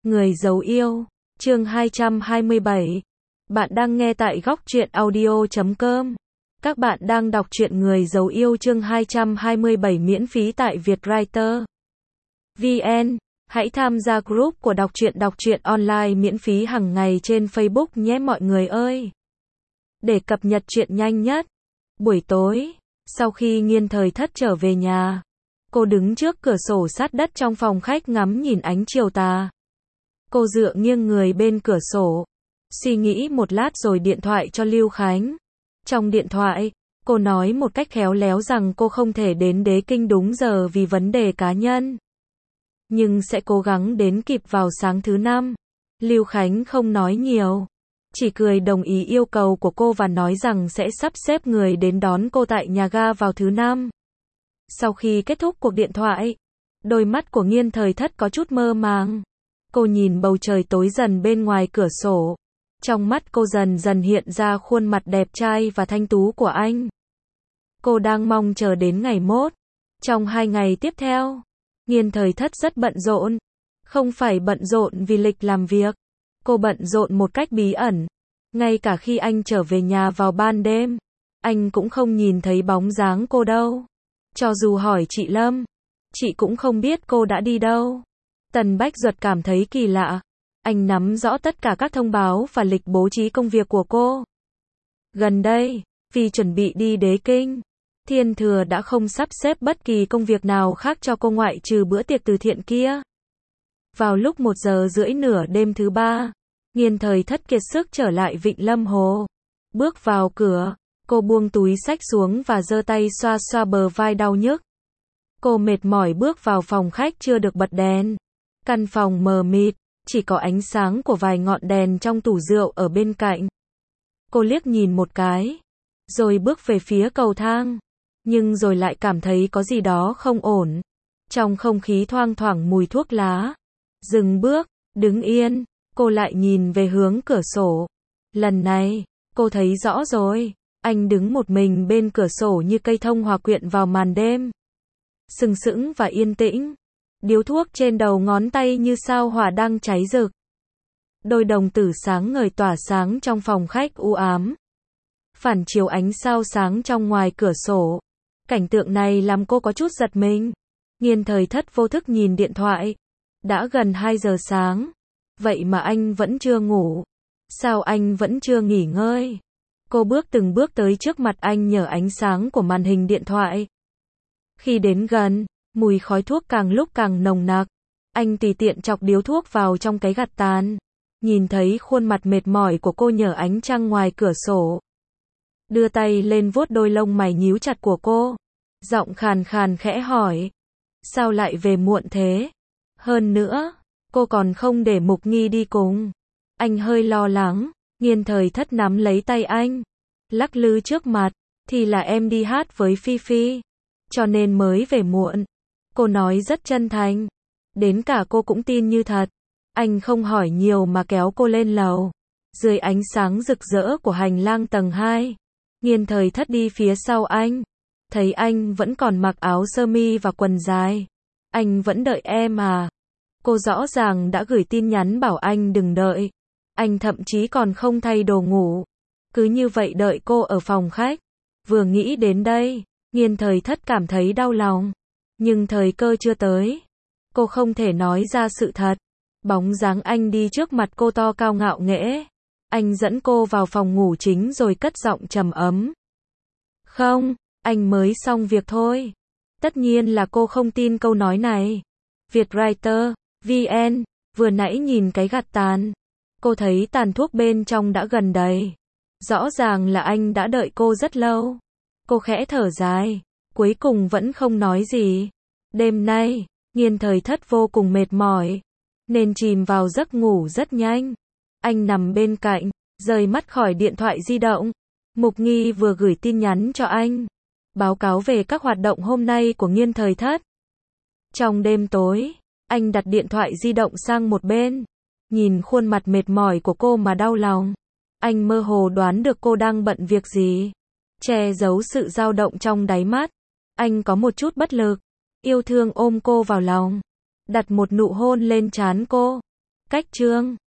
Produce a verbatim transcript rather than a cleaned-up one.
Người giấu yêu, chương hai trăm hai mươi bảy. Bạn đang nghe tại góc truyện audio chấm com. Các bạn đang đọc truyện Người giấu yêu chương hai trăm hai mươi bảy miễn phí tại Vietwriter vê en. Hãy tham gia group của đọc truyện đọc truyện online miễn phí hàng ngày trên Facebook nhé mọi người ơi. Để cập nhật truyện nhanh nhất. Buổi tối, sau khi Nghiên Thời Thất trở về nhà, cô đứng trước cửa sổ sát đất trong phòng khách ngắm nhìn ánh chiều tà. Cô dựa nghiêng người bên cửa sổ, suy nghĩ một lát rồi điện thoại cho Lưu Khánh. Trong điện thoại, cô nói một cách khéo léo rằng cô không thể đến Đế Kinh đúng giờ vì vấn đề cá nhân, nhưng sẽ cố gắng đến kịp vào sáng thứ năm. Lưu Khánh không nói nhiều, chỉ cười đồng ý yêu cầu của cô và nói rằng sẽ sắp xếp người đến đón cô tại nhà ga vào thứ năm. Sau khi kết thúc cuộc điện thoại, đôi mắt của Nghiên Thời Thất có chút mơ màng. Cô nhìn bầu trời tối dần bên ngoài cửa sổ. Trong mắt cô dần dần hiện ra khuôn mặt đẹp trai và thanh tú của anh. Cô đang mong chờ đến ngày mốt. Trong hai ngày tiếp theo, Nghiên Thời Thất rất bận rộn. Không phải bận rộn vì lịch làm việc. Cô bận rộn một cách bí ẩn. Ngay cả khi anh trở về nhà vào ban đêm, anh cũng không nhìn thấy bóng dáng cô đâu. Cho dù hỏi chị Lâm, chị cũng không biết cô đã đi đâu. Tần Bách Duật cảm thấy kỳ lạ. Anh nắm rõ tất cả các thông báo và lịch bố trí công việc của cô. Gần đây, vì chuẩn bị đi Đế Kinh, Thiên Thừa đã không sắp xếp bất kỳ công việc nào khác cho cô ngoại trừ bữa tiệc từ thiện kia. Vào lúc một giờ rưỡi nửa đêm thứ ba, Nghiên Thời Thất kiệt sức trở lại Vịnh Lâm Hồ. Bước vào cửa, cô buông túi xách xuống và giơ tay xoa xoa bờ vai đau nhức. Cô mệt mỏi bước vào phòng khách chưa được bật đèn. Căn phòng mờ mịt, chỉ có ánh sáng của vài ngọn đèn trong tủ rượu ở bên cạnh. Cô liếc nhìn một cái, rồi bước về phía cầu thang, nhưng rồi lại cảm thấy có gì đó không ổn. Trong không khí thoang thoảng mùi thuốc lá. Dừng bước, đứng yên, cô lại nhìn về hướng cửa sổ. Lần này, cô thấy rõ rồi, anh đứng một mình bên cửa sổ như cây thông hòa quyện vào màn đêm. Sừng sững và yên tĩnh. Điếu thuốc trên đầu ngón tay như sao hỏa đang cháy rực. Đôi đồng tử sáng ngời tỏa sáng trong phòng khách u ám. Phản chiếu ánh sao sáng trong ngoài cửa sổ. Cảnh tượng này làm cô có chút giật mình. Nghiên Thời Thất vô thức nhìn điện thoại. Đã gần hai giờ sáng. Vậy mà anh vẫn chưa ngủ. Sao anh vẫn chưa nghỉ ngơi? Cô bước từng bước tới trước mặt anh nhờ ánh sáng của màn hình điện thoại. Khi đến gần, mùi khói thuốc càng lúc càng nồng nặc. Anh tùy tiện chọc điếu thuốc vào trong cái gạt tàn. Nhìn thấy khuôn mặt mệt mỏi của cô nhờ ánh trăng ngoài cửa sổ. Đưa tay lên vuốt đôi lông mày nhíu chặt của cô. Giọng khàn khàn khẽ hỏi. Sao lại về muộn thế? Hơn nữa, cô còn không để Mục Nghi đi cùng. Anh hơi lo lắng. Nghiên Thời Thất nắm lấy tay anh, lắc lư trước mặt. Thì là em đi hát với Phi Phi, cho nên mới về muộn. Cô nói rất chân thành. Đến cả cô cũng tin như thật. Anh không hỏi nhiều mà kéo cô lên lầu. Dưới ánh sáng rực rỡ của hành lang tầng hai, Nghiên Thời Thất đi phía sau anh. Thấy anh vẫn còn mặc áo sơ mi và quần dài. Anh vẫn đợi em à? Cô rõ ràng đã gửi tin nhắn bảo anh đừng đợi. Anh thậm chí còn không thay đồ ngủ. Cứ như vậy đợi cô ở phòng khách. Vừa nghĩ đến đây, Nghiên Thời Thất cảm thấy đau lòng. Nhưng thời cơ chưa tới. Cô không thể nói ra sự thật. Bóng dáng anh đi trước mặt cô to cao ngạo nghễ. Anh dẫn cô vào phòng ngủ chính rồi cất giọng trầm ấm. Không, anh mới xong việc thôi. Tất nhiên là cô không tin câu nói này. Vietwriter vê en, vừa nãy nhìn cái gạt tàn. Cô thấy tàn thuốc bên trong đã gần đầy. Rõ ràng là anh đã đợi cô rất lâu. Cô khẽ thở dài, cuối cùng vẫn không nói gì. Đêm nay, Nghiên Thời Thất vô cùng mệt mỏi, nên chìm vào giấc ngủ rất nhanh. Anh nằm bên cạnh, rời mắt khỏi điện thoại di động. Mục Nghi vừa gửi tin nhắn cho anh, báo cáo về các hoạt động hôm nay của Nghiên Thời Thất. Trong đêm tối, anh đặt điện thoại di động sang một bên, nhìn khuôn mặt mệt mỏi của cô mà đau lòng. Anh mơ hồ đoán được cô đang bận việc gì, che giấu sự dao động trong đáy mắt. Anh có một chút bất lực, yêu thương ôm cô vào lòng, đặt một nụ hôn lên trán cô. Cách chương